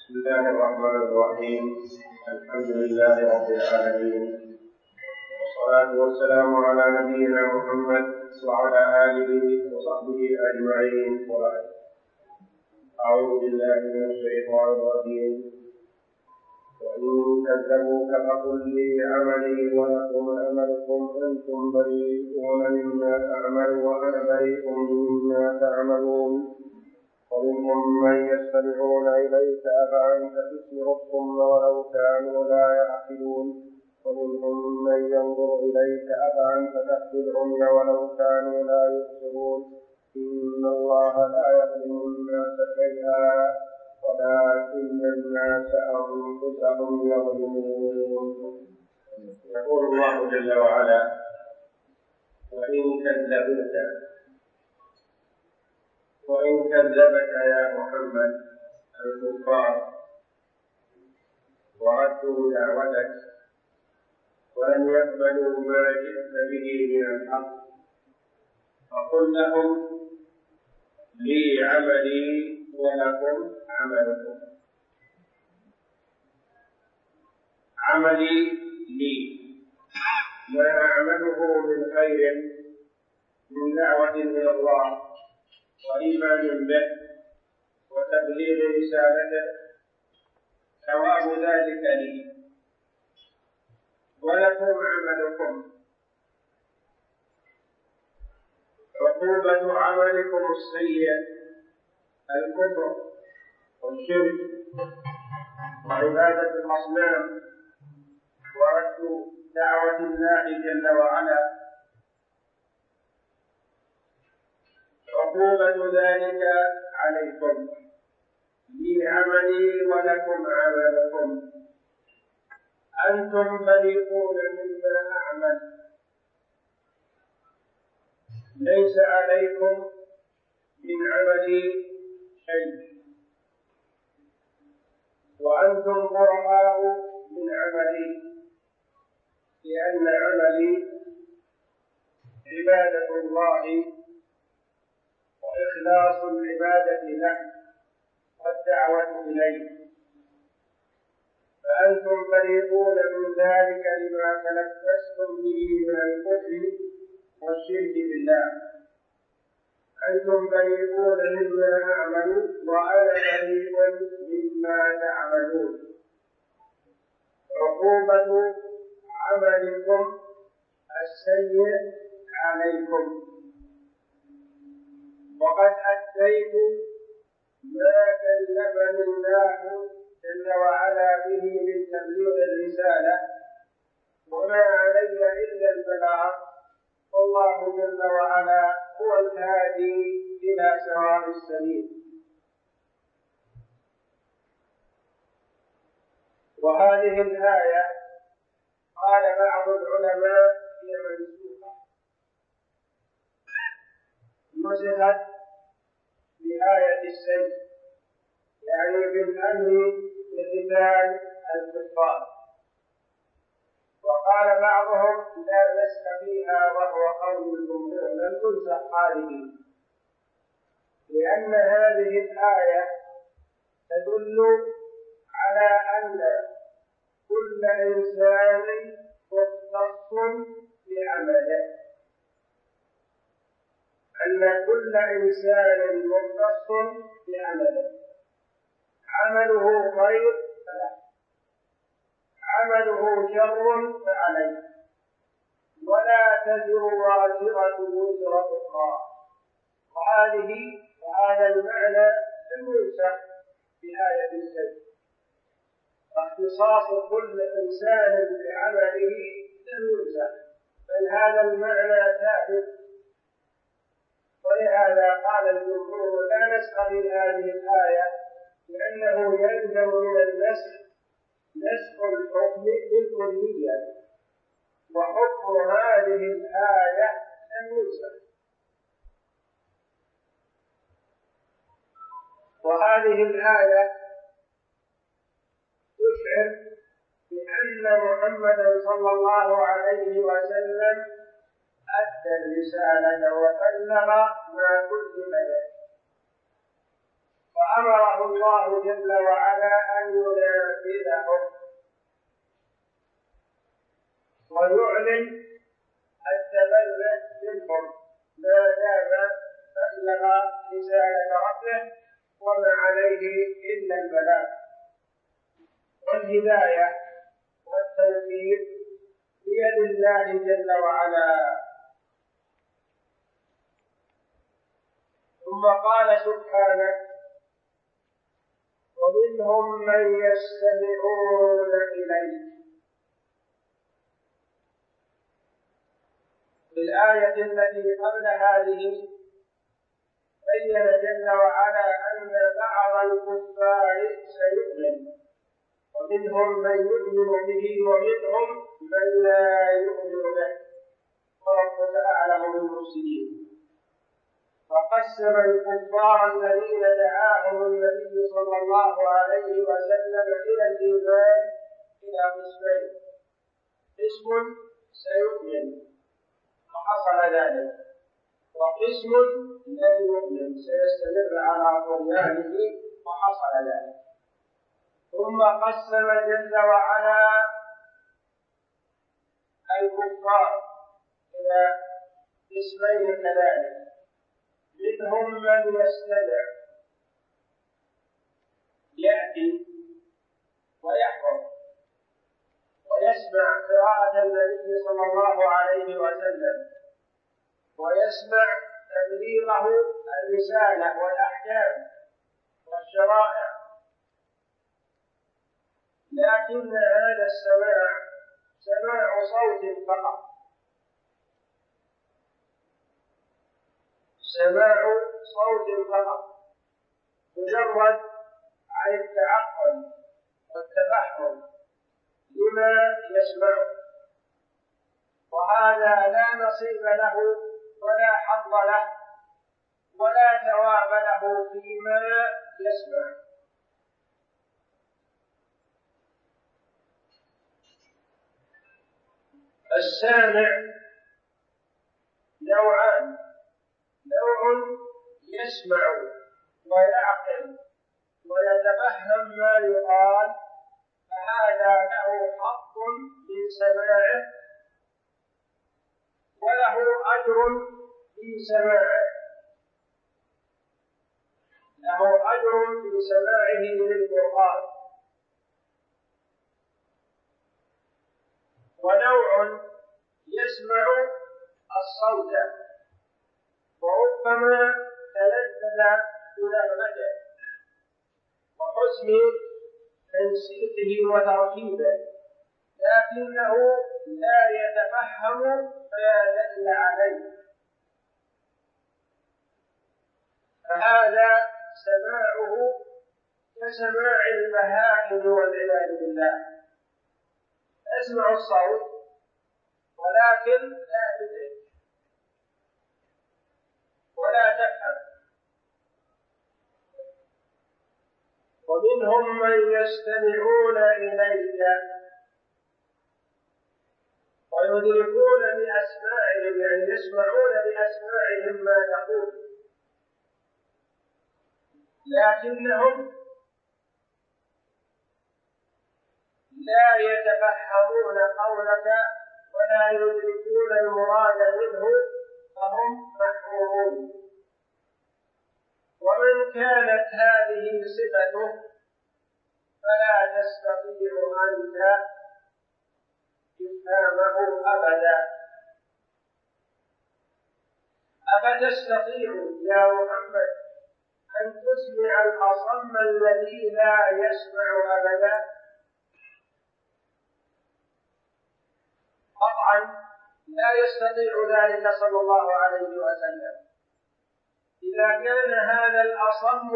بسم الله الرحمن الرحيم. الحمد لله رب العالمين، والصلاة والسلام على نبينا محمد وعلى آله وصحبه أجمعين. أعوذ بالله من الشيطان الرجيم. وإن كذبوك فقل لي عملي ولكم عملكم أنتم بريئون مما أعمل وأنا بريء مما تعملون. ومنهم من يستمعون إليك أفأنت تسمع الصم ولو كانوا لا يعقلون. ومنهم من ينظر إليك أفأنت تهدي العمي ولو كانوا لا يبصرون. إن الله لا يظلم الناس شيئا ولكن الناس أنفسهم يظلمون. يقول الله جل وعلا: وإن كذبك يا محمد الكفار وردوا دعوتك ولم يقبلوا ما جئت به من الحق فقل لهم لي عملي ولكم عملكم. عملي لي، ما أعمله من خير من دعوة إلى الله وإيمان به وتبليغ رسالته ثواب ذلك لي، ولكم عملكم. عقوبة عملكم السيء الكفر والشرك وعبادة الأصنام ورد دعوة الله جل وعلا. عقوبة ذلك عليكم، لي عملي ولكم عملكم. أنتم بريئون مما أعمل، ليس عليكم من عملي شيء، وأنتم براء من عملي، لأن عملي عبادة الله وإخلاص العبادة له والدعوة إليه. فأنتم بريئون من ذلك لما تلبستم به من الكفر والشرك بالله. أنتم بريئون مما أعمل وأنا بريء مما تعملون. عقوبة عملكم السيء عليكم، وقد أديت ما كلفني الله جل وعلا به من تبليغ الرسالة، وما علي إلا البلاغ، والله جل وعلا هو الهادي إلى سواء السبيل. وهذه الآية قال بعض العلماء هي منسوخة، نسخت بآية السيف، يعني بالأمر بقتال الكفار. وقال بعضهم لا نسخ فيها وهو قول الجمهور، لم تنسخ هذه، لأن هذه الآية تدل على أن كل إنسان مختص بعمله، أن كل إنسان مختص بعمله، عمله خير فله، عمله شر فعليه، ولا تزر وازرة وزر أخرى. وهذا المعنى لم ينسخ بآية السيف، فاختصاص كل إنسان بعمله لم ينسخ، بل هذا المعنى ثابت. ولهذا قال الجمهور لا نسخ في هذه الآية، لأنه يلزم من النسخ نسخ الحكم بالكلية، وحكم هذه الآية لم ينسخ. وهذه الآية تشعر بأن محمدا صلى الله عليه وسلم أدى الرسالة وبلغ ما كلف به، فأمره الله جل وعلا أن ويعلن التبرع منهم ما دام بلغ رسالة ربه وما عليه إلا البلاغ. والهداية والتوفيق بيد الله جل وعلا. ثم قال سبحانه: ومنهم من يستمعون إليك. في الآية التي قبل هذه بين جل وعلا أن بعض الكفار سيؤمن، ومنهم من يؤمن به ومنهم من لا يؤمن به، وربك أعلم بالمفسدين. فقسم الكفار الذين دعاهم النبي صلى الله عليه وسلم إلى الإيمان إلى قسمين: قسم سيؤمن وحصل ذلك، وقسم لن يؤمن سيستمر على طغيانه وحصل ذلك. ثم قسم جل وعلا الكفار إلى قسمين كذلك: منهم من يستمع يأتي ويحفظ ويسمع قراءة النبي صلى الله عليه وسلم، ويسمع تبليغه الرسالة والأحكام والشرائع، لكن هذا السماع سماع صوت فقط، سماع صوت فقط، مجرد عن التعقل والتفهم لما يسمع، وهذا لا نصيب له ولا حظ له ولا ثواب له فيما يسمع. السامع نوعان: نوع يسمع ويعقل ويتفهم ما يقال، فهذا له حق من سماعه وله أجر في سماعه، له أجر في سماعه للقرآن. ونوع يسمع الصوت وربما تلذذ بنغمته وحسن تنسيقه وتركيبه، لكنه لا يتفهم ما دل عليه، فهذا سماعه كسماع البهائم والعياذ بالله. تسمع الصوت ولكن لا تدرك ولا تفهم. ومنهم من يستمعون إليك ويدركون بأسماعهم، يعني يسمعون بأسماعهم ما تقول، لكنهم لا يتفهمون قولك ولا يدركون المراد منه، فهم محرومون. ومن كانت هذه صفته فلا تستطيع أنت إفهامه أبدا. أفتستطيع يا محمد أن تسمع الأصم الذي لا يسمع أبدا؟ قطعا لا يستطيع ذلك صلى الله عليه وسلم. إذا كان هذا الأصم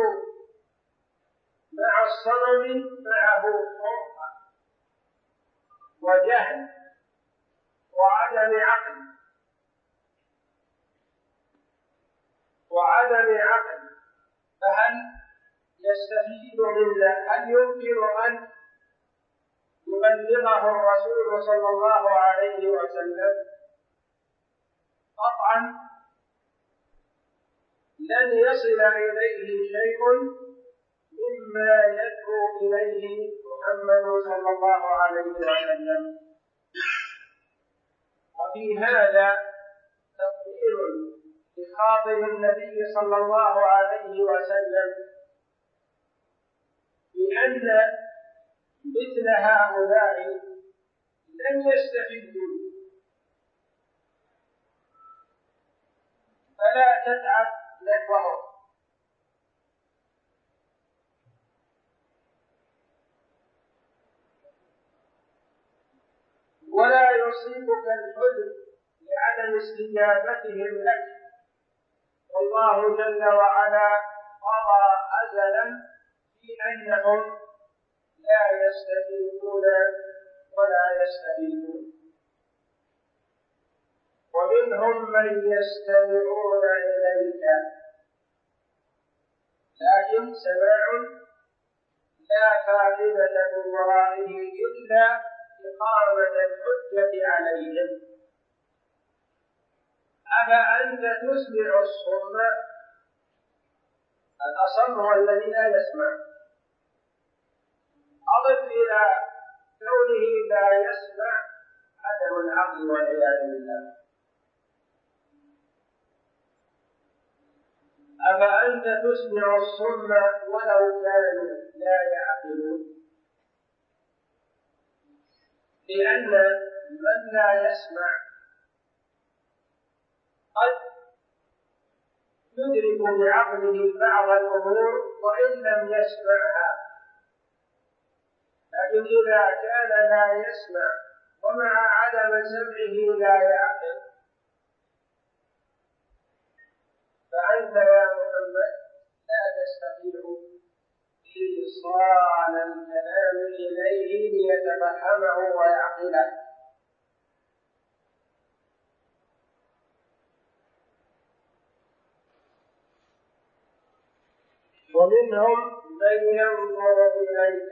مع الصنم معه حمقى وجهل وعدم عقل فهل يستفيد منه؟ هل يمكن أن يبلغه الرسول صلى الله عليه وسلم؟ قطعا لن يصل إليه شيء مما يدعو إليه محمد صلى الله عليه وسلم. وفي هذا تقدير لخاطر النبي صلى الله عليه وسلم بأن مثل هؤلاء لن يستفيدوا، فلا تتعب نحوهم. ولا يصيبك الحزن لعدم استجابتهم لك، والله جل وعلا قضى أزلا في أنهم لا يستفيدون ولا يستفيدون. ومنهم من يستمعون إليك، لكن سماع لا فائدة من ورائه إلا إقامة الحجة عليهم. أفأنت تسمع الصم؟ الأصم هو الذي لا يسمع. أضف إلى كونه لا يسمع عدم العقل والعياذ بالله. أفأنت تسمع الصم ولو كانوا لا يعقلون؟ لأن من لا يسمع قد يدرك بعقله بعض الأمور وإن لم يسمعها، لكن إذا كان لا يسمع ومع عدم سمعه لا يعقل، فأنت يا محمد لا تستطيع إيصال الكلام إليه ليتفهمه ويعقله. ومنهم من ينظر إليك،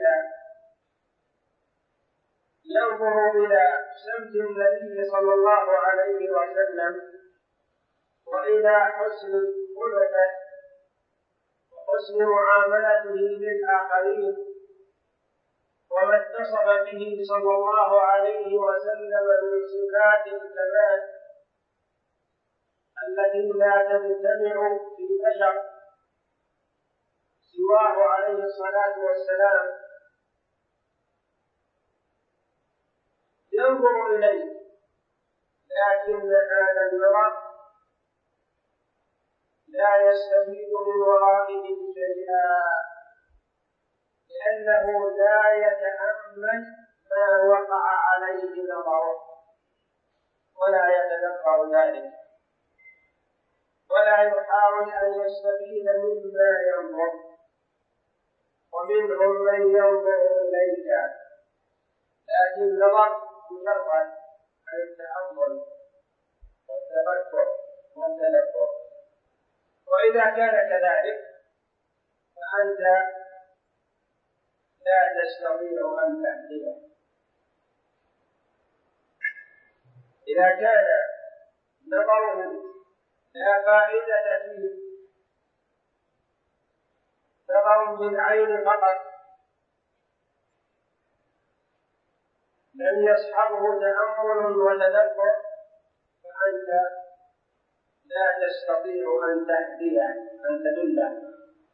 ينظر إلى سمت النبي صلى الله عليه وسلم وإلى حسن خلقه وحسن معاملته للآخرين وما اتصف به صلى الله عليه وسلم من صفات الكمال التي لا تجتمع في بشر سواه عليه الصلاة والسلام، ينظر إليه، لكن هذا النظر لا يستفيد من ورائه شيئا، لأنه لا يتأمل ما وقع عليه نظره ولا يتدبر ذلك ولا يحاول أن يستفيد مما ينظر. ومنهم من ينظر إليك لكن نظر مجرد عن التأمل والتفكر والتدبر، وإذا كان كذلك فأنت لا تستطيع أن تهديه. إذا كان نظره لا فائدة فيه، نظر بالعين فقط لم يصحبه تأمل وتدبر، فأنت لا تستطيع أن تهديه أن تدله.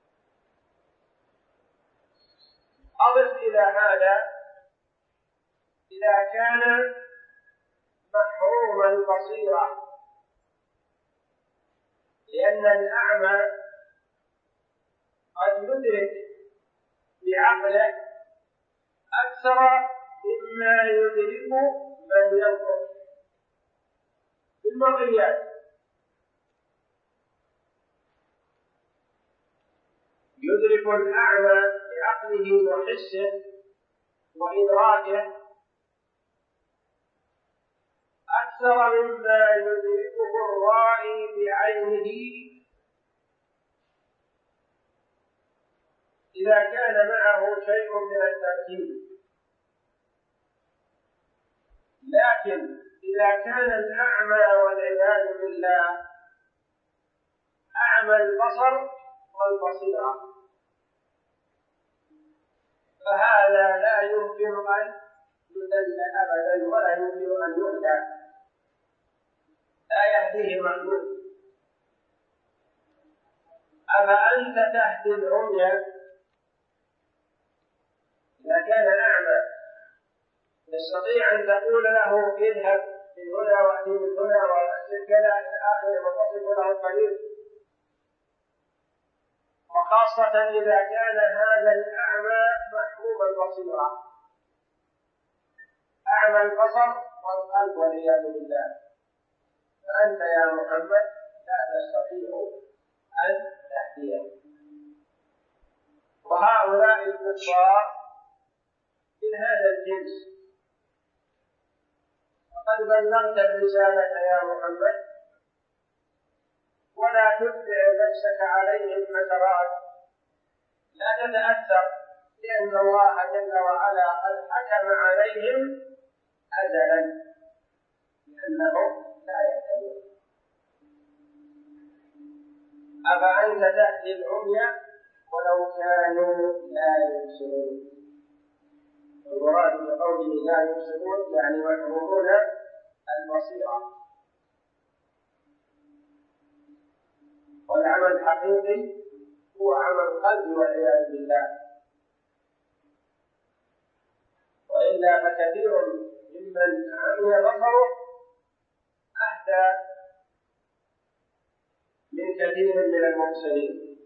أضف إلى هذا إذا كان محروم البصيرة، لأن الأعمى قد يدرك بعقله أكثر مما يدرك من ينظر بالمرئيات. يدرك الأعمى بعقله وحسه وإدراكه أكثر مما يدركه الرائي بعينه إذا كان معه شيء من التركيب. لكن إذا كان الأعمى والعياذ بالله أعمى البصر والبصيرة، فهذا لا يمكن أن يدل أبدا ولا يمكن أن يهدى، لا يهديه معلوم. أفأنت تهدي العمي إذا كان أعمى تستطيع أن تقول له اذهب من هنا وأتي من هنا وأسر كذا إلى آخره وتصف له الطريق؟ وخاصة إذا كان هذا الأعمى محروم البصيرة، أعمى البصر والقلب والعياذ بالله، فأنت يا محمد لا تستطيع أن تهديه. وهؤلاء الكفار من هذا الجنس، وقد بلغت الرسالة يا محمد، ولا تتبع نفسك عليهم حسرات، لا تتأثر، لأن الله جل وعلا قد حكم عليهم أزلا لأنهم لا يهتدون. أفأنت تهدي العمي ولو كانوا لا يبصرون. المراد بقوله لا يبصرون يعني محرومون البصيرة. والعمل الحقيقي هو عمل القلب والعياذ بالله، وإلا فكثير ممن عمي بصره أهدى من كثير من المبصرين.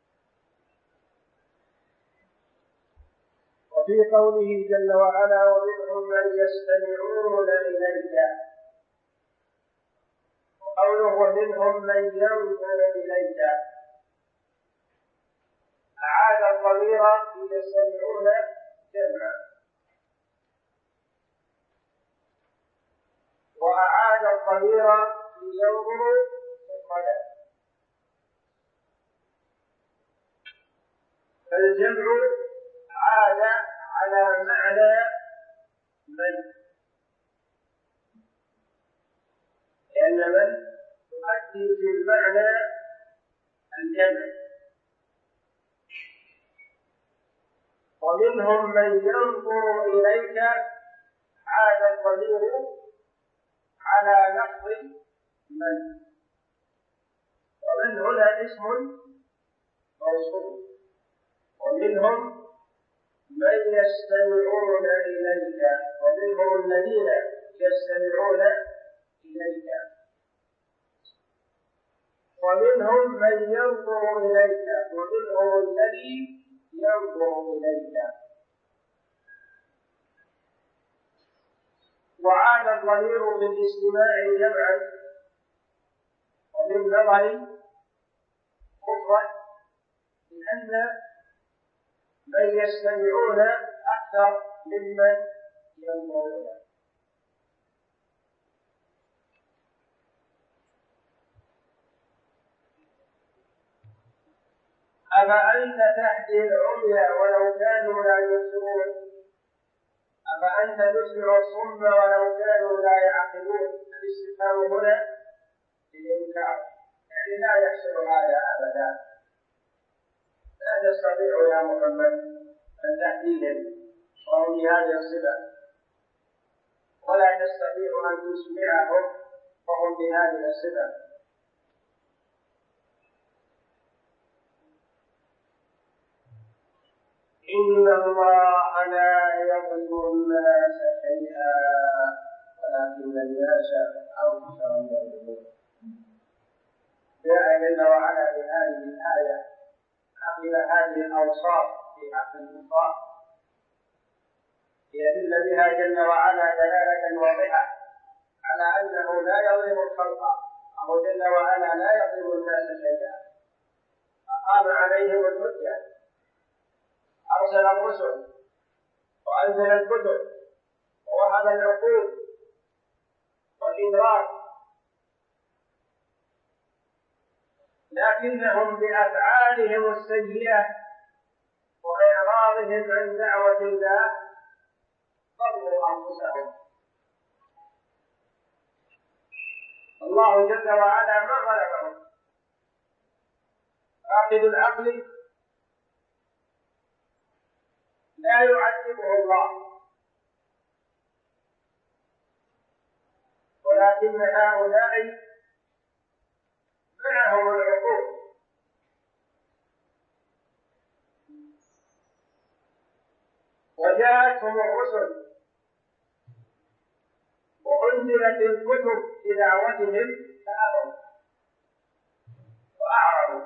وفي قوله جل وعلا ومنهم من يستمعون إليك، وقوله ومنهم من ينظر إليك، أعاد الضمير يستمعون جمعا، وأعاد الضمير ينظر مفردا، فالجمع عاد على معنى من، لأن من تؤدي في المعنى الجمع. ومنهم من ينظر إليك عاد الضمير على لفظ من، ومن هنا اسم موصول. ومنهم من يستمعون إليك، ومنهم الذين يستمعون إليك، ومنهم من ينظر إليك، ومنهم الذي ينظر إليك. وعاد الضمير بالاستماع جمعا وبالنظر مفرد، لأن من يستمعون أكثر ممن ينظرون. أفأنت تهدي العمي ولو كانوا لا يبصرون؟ أفأنت تسمع الصم ولو كانوا لا يعقلون؟ الاستفهام هنا للإنكار، يعني لا يحصل هذا أبدا. لا تستطيع يا محمد أن تهديهم وهم بهذه الصفة، ولا تستطيع أن تسمعهم وهم بهذه الصفة. إن الله لا يظلم الناس شيئا ولكن الناس أنفسهم يظلمون. جاء جل وعلا بهذه الآية عقب هذه الأوصاف في حق الكفار ليدل بها جل وعلا دلالة واضحة على أنه لا يظلم الخلق، أو جل وعلا لا يظلم الناس شيئا. أقام عليهم الحجة، أرسل الرسل وأنزل الكتب ووهب العقول والإدراك، لكنهم بأفعالهم السيئة وإعراضهم عن دعوة الله ضروا أنفسهم. الله جل وعلا ما ظلمهم. فاقد العقل لا يعذبه الله، ولكن هؤلاء معهم العقول. وجاءتهم الرسل وأنزلت الكتب بدعوتهم فأبوا وأعرضوا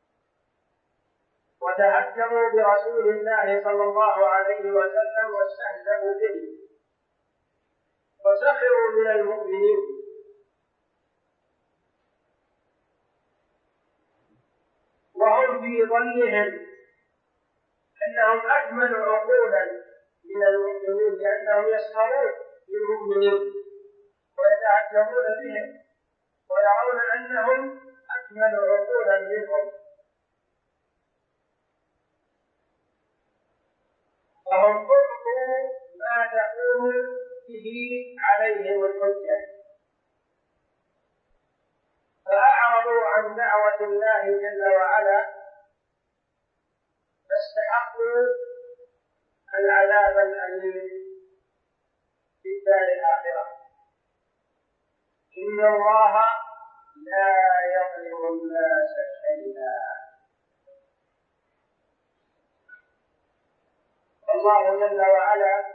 وتهكموا برسول الله صلى الله عليه وسلم واستهزأوا به وسخروا من المؤمنين. وهم في ظنهم أنهم أكمل عقولا من المؤمنين لأنهم يسخرون بالمؤمنين ويتعجبون بهم ويرون أنهم أكمل عقولا منهم. فهم أعطوا ما تقوم به عليهم الحجة فأعرضوا عن دعوة الله جل وعلا فاستحقوا العذاب الأليم في الدار الآخرة. إن الله لا يظلم الناس شيئا. الله جل وعلا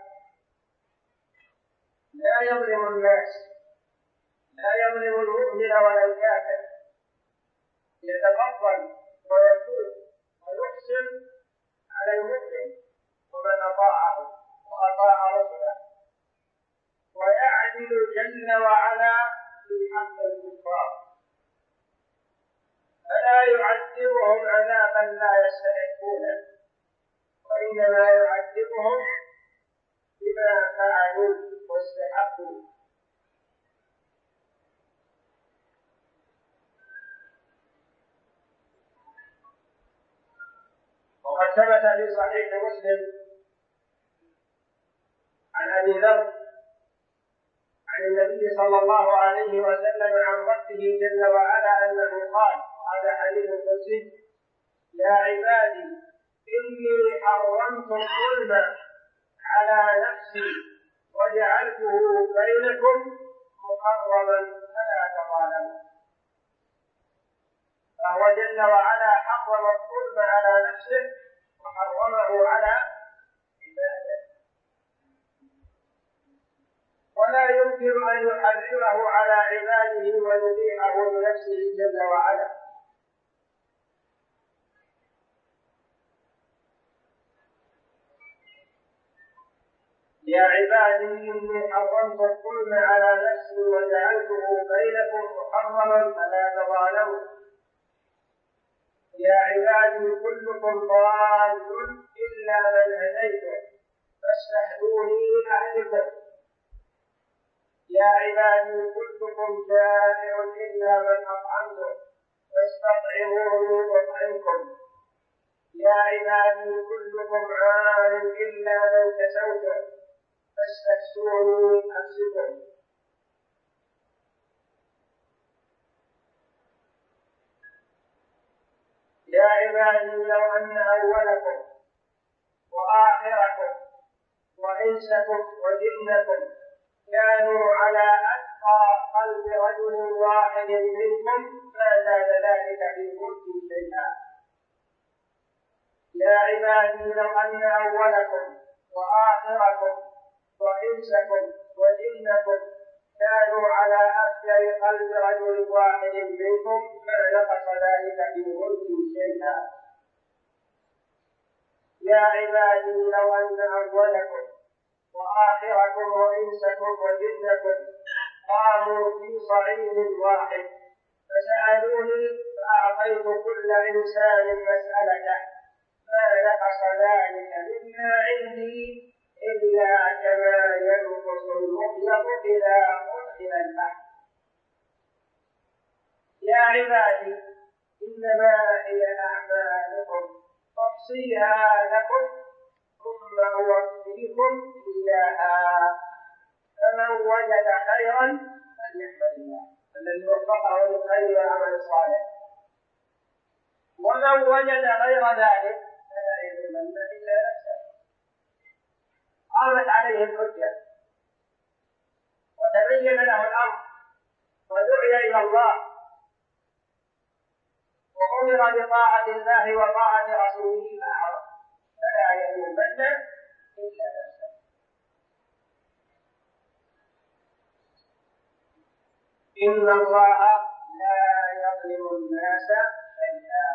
لا يظلم الناس، لا يظلم المؤمن ولا الكافر، يتفضل ويتوب ويحسن على المؤمن ومن أطاعه وأطاع رسله، ويعدل جل وعلا في حق الكفار فلا يعذبهم عذابا لا يستحقونه، وإنما يعذبهم بما فعلوا واستحقوا. وقد ثبت في صحيح مسلم عن أبي ذر عن النبي صلى الله عليه وسلم عن ربه جل وعلا أنه قال: هذا حديث قدسي: يا عبادي إني حرمت الظلم على نفسي وجعلته بينكم محرما فلا تظالموا. فهو جل وعلا حرم الظلم على نفسه وحرمه على عباده، ولا يمكن أن يحرمه على عباده ويبيحه لنفسه جل وعلا. يا عبادي إني حرمت الظلم على نفسي وجعلته بينكم محرما فلا تظالموا. يا عبادي كلكم ضال إلا من هديته فاستهدوني أهدكم. يا عبادي كلكم جائع إلا من أطعمته فاستطعموني أطعمكم. يا عبادي كلكم عار إلا من كسوته فاستكسوني أكسكم. يا عبادي لو أن أولكم وآخركم وإنسكم وجنكم كانوا على أتقى قلب رجل واحد منكم ما زاد ذلك في ملكي شيئا. يا عبادي لو أن أولكم وآخركم وإنسكم وجنكم كانوا على أفجر قلب رجل واحد منكم ما نقص ذلك في ملكي شيئا. يا عبادي لو أن أولكم وآخركم وإنسكم وجنكم قاموا في صعيد واحد فسألوني فأعطيت كل إنسان مسألته ما نقص ذلك مما عندي إلا كما ينقص المخيط إذا أدخل البحر. يا عبادي إنما هي أعمالكم أحصيها لكم ثم أوفيكم إياها، فمن وجد خيرا فليحمد الله الذي وفقه للخير والعمل الصالح، ومن وجد غير ذلك فلا يلومن إلا نفسه. قامت عليه الحجة وتبين له الأمر ودعي إلى الله أمر بطاعة الله وطاعة رسوله فأعرض فلا يلومن إلا نفسه. إن الله لا يظلم الناس شيئا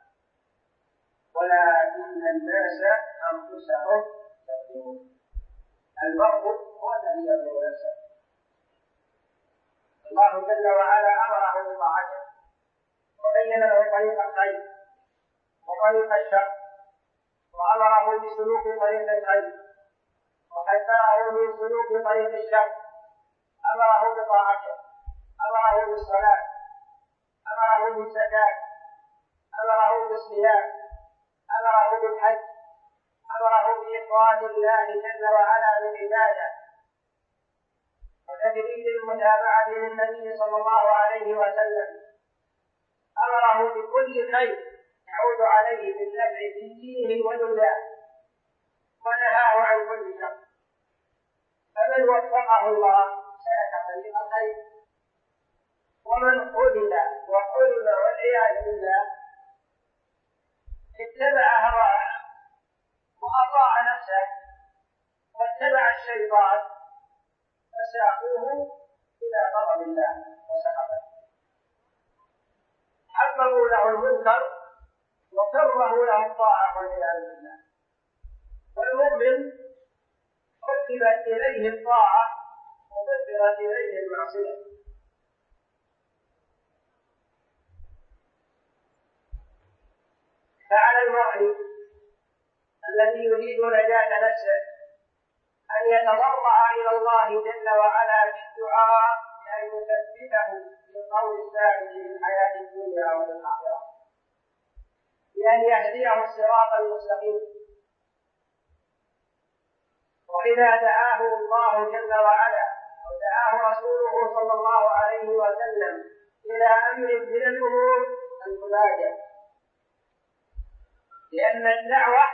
ولكن الناس أنفسهم يظلمون. المرء هو الذي يظلم نفسه. الله جل وعلا أمره بطاعته وبين له طريق الخير وطريق الشر، وأمره بسلوك طريق الخير وحذره من سلوك طريق الشر. أمره بطاعته، أمره بالصلاة، أمره بالزكاة، أمره بالصيام، أمره بالحج، أمره بإفراد الله جل وعلا بالعبادة وتجريد المتابعة للنبي صلى الله عليه وسلم. أمره بكل خير يعود عليه بالنفع في دينه ودنياه، ونهاه عن كل شر. فمن وفقه الله سلك طريق الخير، ومن خذل وحرم والعياذ بالله اتبع هواه وأطاع نفسه واتبع الشيطان فساقوه إلى غضب الله وسخطه. حببوا له المنكر وكرهوا له الطاعة والعياذ بالله. والمؤمن حببت إليه الطاعة وكرهت إليه المعصية. فعلى المرء الذي يريد نجاة نفسه أن يتضرع إلى الله جل وعلا بالدعاء بأن يثبته بالقول الثابت في الحياة الدنيا والآخرة، بأن يهديه الصراط المستقيم. وإذا دعاه الله جل وعلا أو دعاه رسوله صلى الله عليه وسلم إلى أمر من الأمور أن تبادر، لأن الدعوة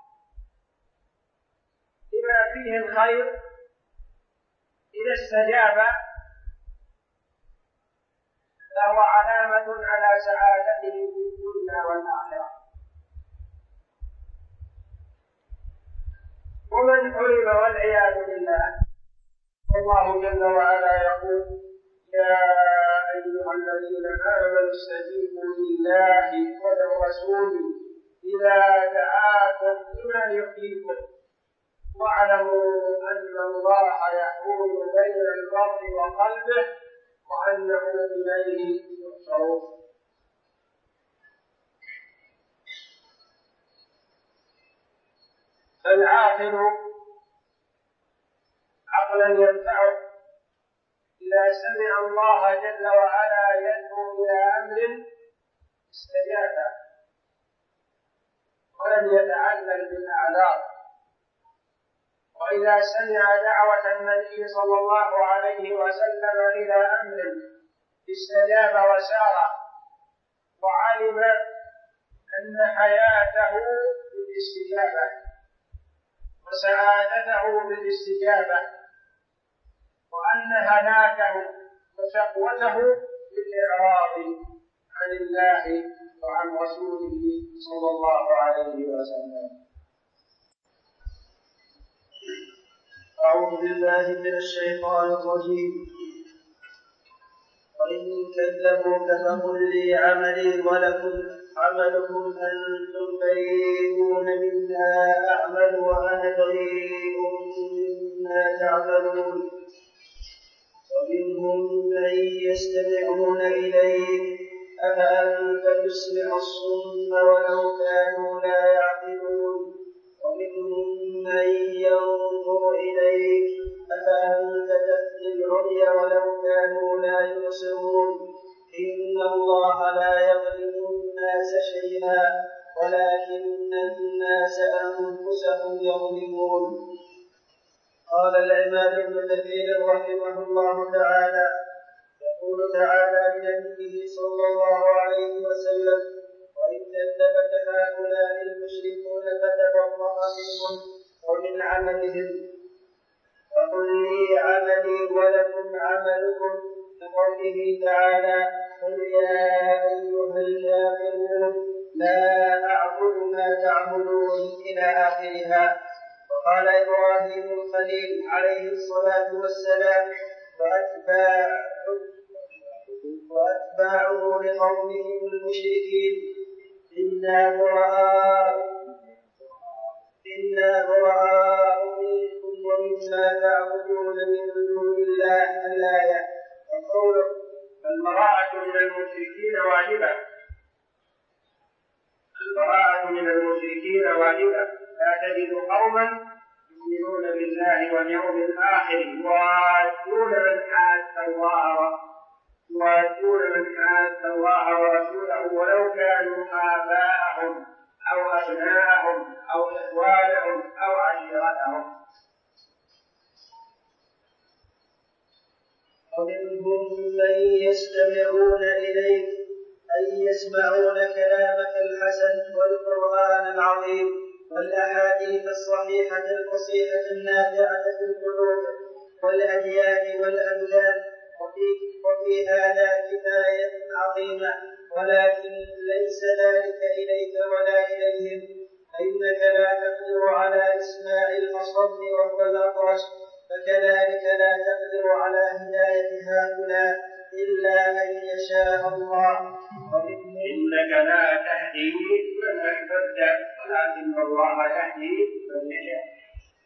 بما فيه الخير إذا استجاب فهو علامة على سعادته في الدنيا والآخرة. ومن حرم والعياذ بالله، والله جل وعلا يقول: يا أيها الذين آمنوا استجيبوا لله وللرسول إذا دعاكم لما يحييكم واعلموا أن الله يحول بين المرء وقلبه وأنه إليه يحشرون. فالعاقل عقلا ينفعه إذا سمع الله جل وعلا يدعو إلى أمر استجاب ولم يتعلل بالأعذار، وإذا سمع دعوة النبي صلى الله عليه وسلم إلى أمر استجاب وسار وعلم أن حياته بالاستجابة وسعادته بالاستجابة وأن هلاكه وشقوته بالإعراض عن الله وعن رسوله صلى الله عليه وسلم. أعوذ بالله من الشيطان الرجيم. وإن كذبوك فقل لي عملي ولكم عملكم أنتم بريئون مما أعمل وأنا بريء مما تعملون. ومنهم من يستمعون إليك أفأنت تسمع الصم ولو كانوا لا يعقلون. ومنهم من ينظر إليك أفأنت تهدي العمي ولو كانوا لا يبصرون. إن الله لا يظلم الناس شيئا ولكن الناس أنفسهم يظلمون. قال العماد بن كثير رحمه الله تعالى: يقول تعالى لنبيه صلى الله عليه وسلم: وإن كذبك هؤلاء المشركون فتبرأ منهم ومن عملهم. فقل لي عملي ولكم عملكم كقوله تعالى: قل يا أيها الكافرون لا أعبد ما تعبدون إلى آخرها. وقال إبراهيم الخليل عليه الصلاة والسلام وأتباعه لقومهم المشركين: إنا براء منكم ومما تعبدون من دون الله. الآية. وقوله: البراءة من المشركين واجبة. البراءة من المشركين واجبة. لا تجد قوما يؤمنون بالله واليوم الآخر يوادون من حاد الله ورسوله ولو كانوا آباءهم أو أبناءهم أو إخوانهم أو عشيرتهم. ومنهم من يستمعون إليك أي يسمعون كلامك الحسن والقرآن العظيم والأحاديث الصحيحة الفصيحة النافعة في القلوب والأديان والأبدان. وفي هذا كفاية عظيمة، ولكن ليس ذلك إليك ولا إليهم، فإنك لا تقدر على إسماع الأصم وهو الأطرش، فكذلك لا تقدر على هداية هؤلاء إلا من يشاء الله. إنك لا تهدي من أحببت ولكن الله يهدي من يشاء.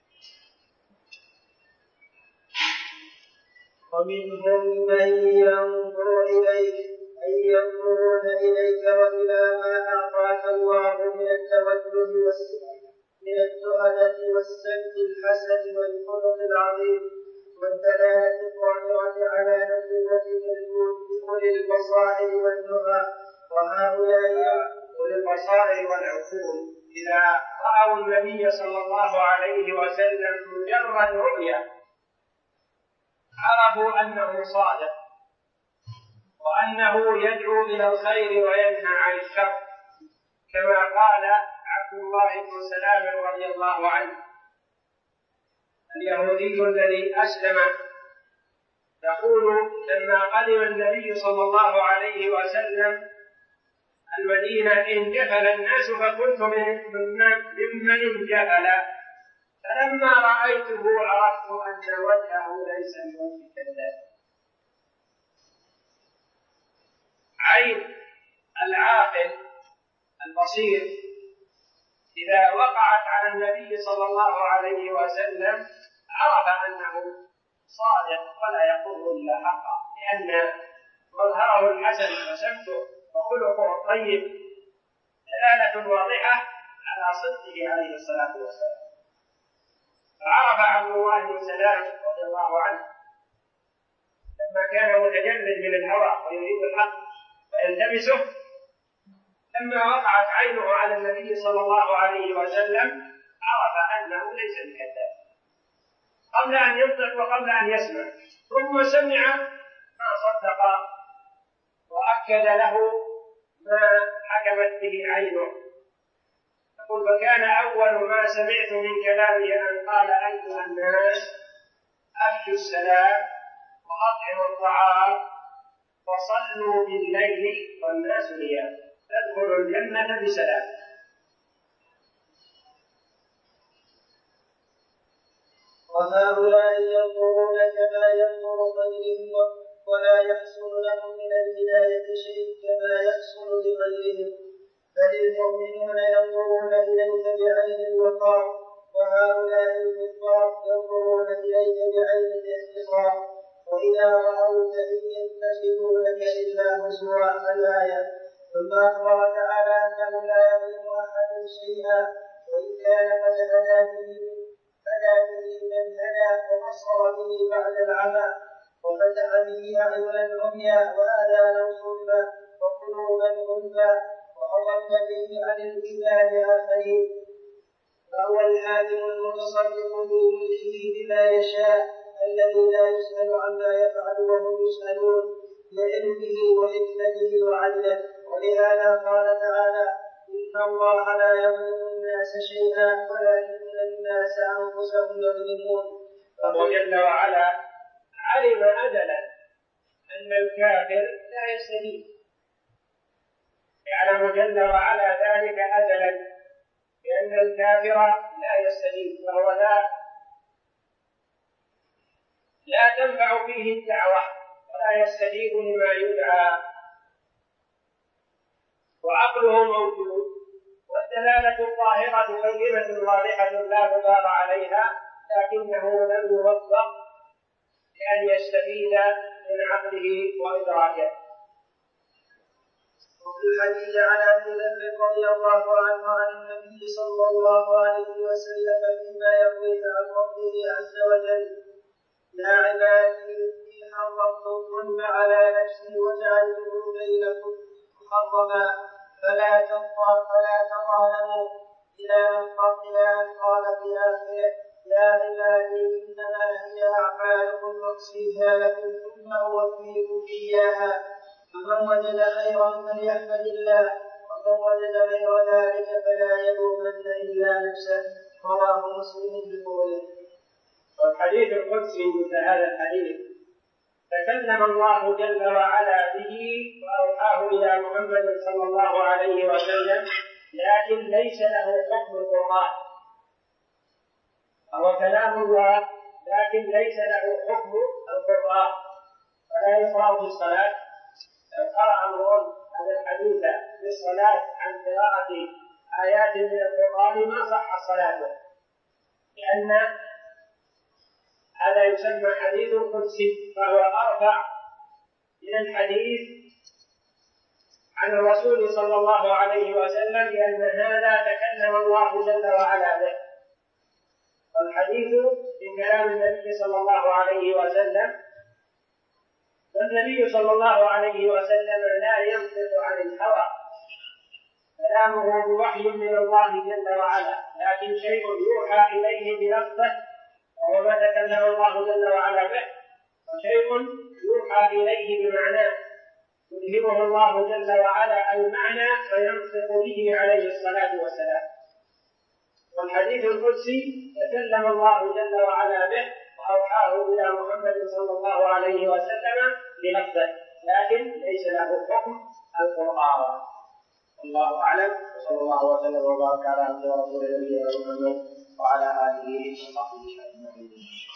ومنهم من ينظر إليك أي ينظرون إليك وإلى ما أعطاك الله من التودد والسمت الحسن والخلق العظيم والدلالة الظاهرة على نبوتك بأولي البصائر والنهى. وهؤلاء أولي البصائر والعقول إذا رأوا النبي صلى الله عليه وسلم مجرد رؤيا عرفوا أنه صادق وأنه يدعو إلى الخير وينهى عن الشر، كما قال عبد الله بن سلام رضي الله عنه اليهودي الذي أسلم، يقول: لما قدم النبي صلى الله عليه وسلم المدينة انجفل الناس فكنت ممن انجفل، فلما رأيته عرفت أن وجهه ليس بوجه كذاب. عين العاقل البصير إذا وقعت على النبي صلى الله عليه وسلم عرف أنه صادق ولا يقول إلا حقا، لأن مظهره الحسن وسمته وخلقه الطيب دلالة واضحة على صدقه عليه الصلاة والسلام. فعرف عبد الله بن سلام رضي الله عنه لما كان متجرد من الهوى ويريد الحق ويلتمسه، لما وقعت عينه على النبي صلى الله عليه وسلم عرف أنه ليس بكذاب قبل أن ينطق وقبل أن يسمع، ثم سمع ما صدق وأكد له ما حكمت به عينه. فكان أول ما سمعت من كلامه أن قال: أيها الناس أفشوا السلام وأطعموا الطعام وصلوا بالليل والناس نيام تدخلوا الجنة بسلام. وهؤلاء ينظرون كما ينظر غيرهم ولا يحصل لهم من الهداية شيء كما يحصل لغيرهم، بل المؤمنون ينظرون إليك بعين الوقار، وهؤلاء الكفار ينظرون إليك بعين الاحتقار، وإذا رأوك إن يتخذونك إلا هزوا. الآية. ثم أخبر تعالى أنه لا يظلم أحد شيئا، وإن كان قد هدى به من هدى وبصر به بعد العمى وفتح به أعينا عميا وآذانا صما وقلوبا غلفا وأضل به عن الكتاب آخرين. فهو الحاكم المتصرف في ملكه بما يشاء الذي لا يسأل عما يفعل وهم يسألون لعلمه وحكمته وعدله. ولهذا قال تعالى: إن الله لا يظلم الناس شيئا ولكن الناس أنفسهم يظلمون. فهو جل وعلا علم أجلا أن الكافر لا يستجيب، يعلم جل وعلا ذلك أزلا، لأن الكافر لا يستجيب، فهو لا تنفع فيه الدعوة ولا يستجيب لما يدعى، وعقله موجود، والدلالة الظاهرة بينة واضحة لا غبار عليها، لكنه لم يوفق لأن يستفيد من عقله وإدراكه. وفي الحديث عن ابي ذر رضي الله عنه عن النبي صلى الله عليه وسلم فيما يرويه عن ربه عز وجل: يا عبادي إني حرمت الظلم على نفسي وجعلته بينكم محرما فلا تظالموا، إلى أن قال في آخره: يا عبادي إنما هي أعمالكم أحصيها لكم ثم أوفيكم إياها، فمن وجد خيرا فليحمد الله، ومن وجد غير ذلك فلا يلومن إلا نفسه. رواه مسلم بقوله. والحديث القدسي مثل هذا الحديث تكلم الله جل وعلا به وأوحاه إلى محمد صلى الله عليه وسلم، لكن ليس له حكم القرآن، وهو كلام الله لكن ليس له حكم القرآن، فلا يقرأ في الصلاة. لو قرأ امرؤ هذا الحديث في الصلاة عن قراءة آيات من القرآن ما صح صلاته، لأن هذا يسمى حديث قدسي، فهو أرفع من الحديث عن الرسول صلى الله عليه وسلم، لأن هذا تكلم الله جل وعلا به، والحديث من كلام النبي صلى الله عليه وسلم، والنبي صلى الله عليه وسلم لا ينطق عن الهوى، كلامه بوحي من الله جل وعلا، لكن شيء يوحى إليه بلفظه وهو ما تكلم الله جل وعلا به، وشيء يوحى إليه بمعناه يلهمه الله جل وعلا المعنى فينطق به عليه الصلاة والسلام. والحديث القدسي تكلم الله جل وعلا به وأوحاه إلى محمد صلى الله عليه وسلم بلفظه، لكن ليس له حكم القرآن. والله أعلم، وصلى الله وسلم وبارك على عبده ورسوله نبينا محمد وعلى آله وصحبه أجمعين.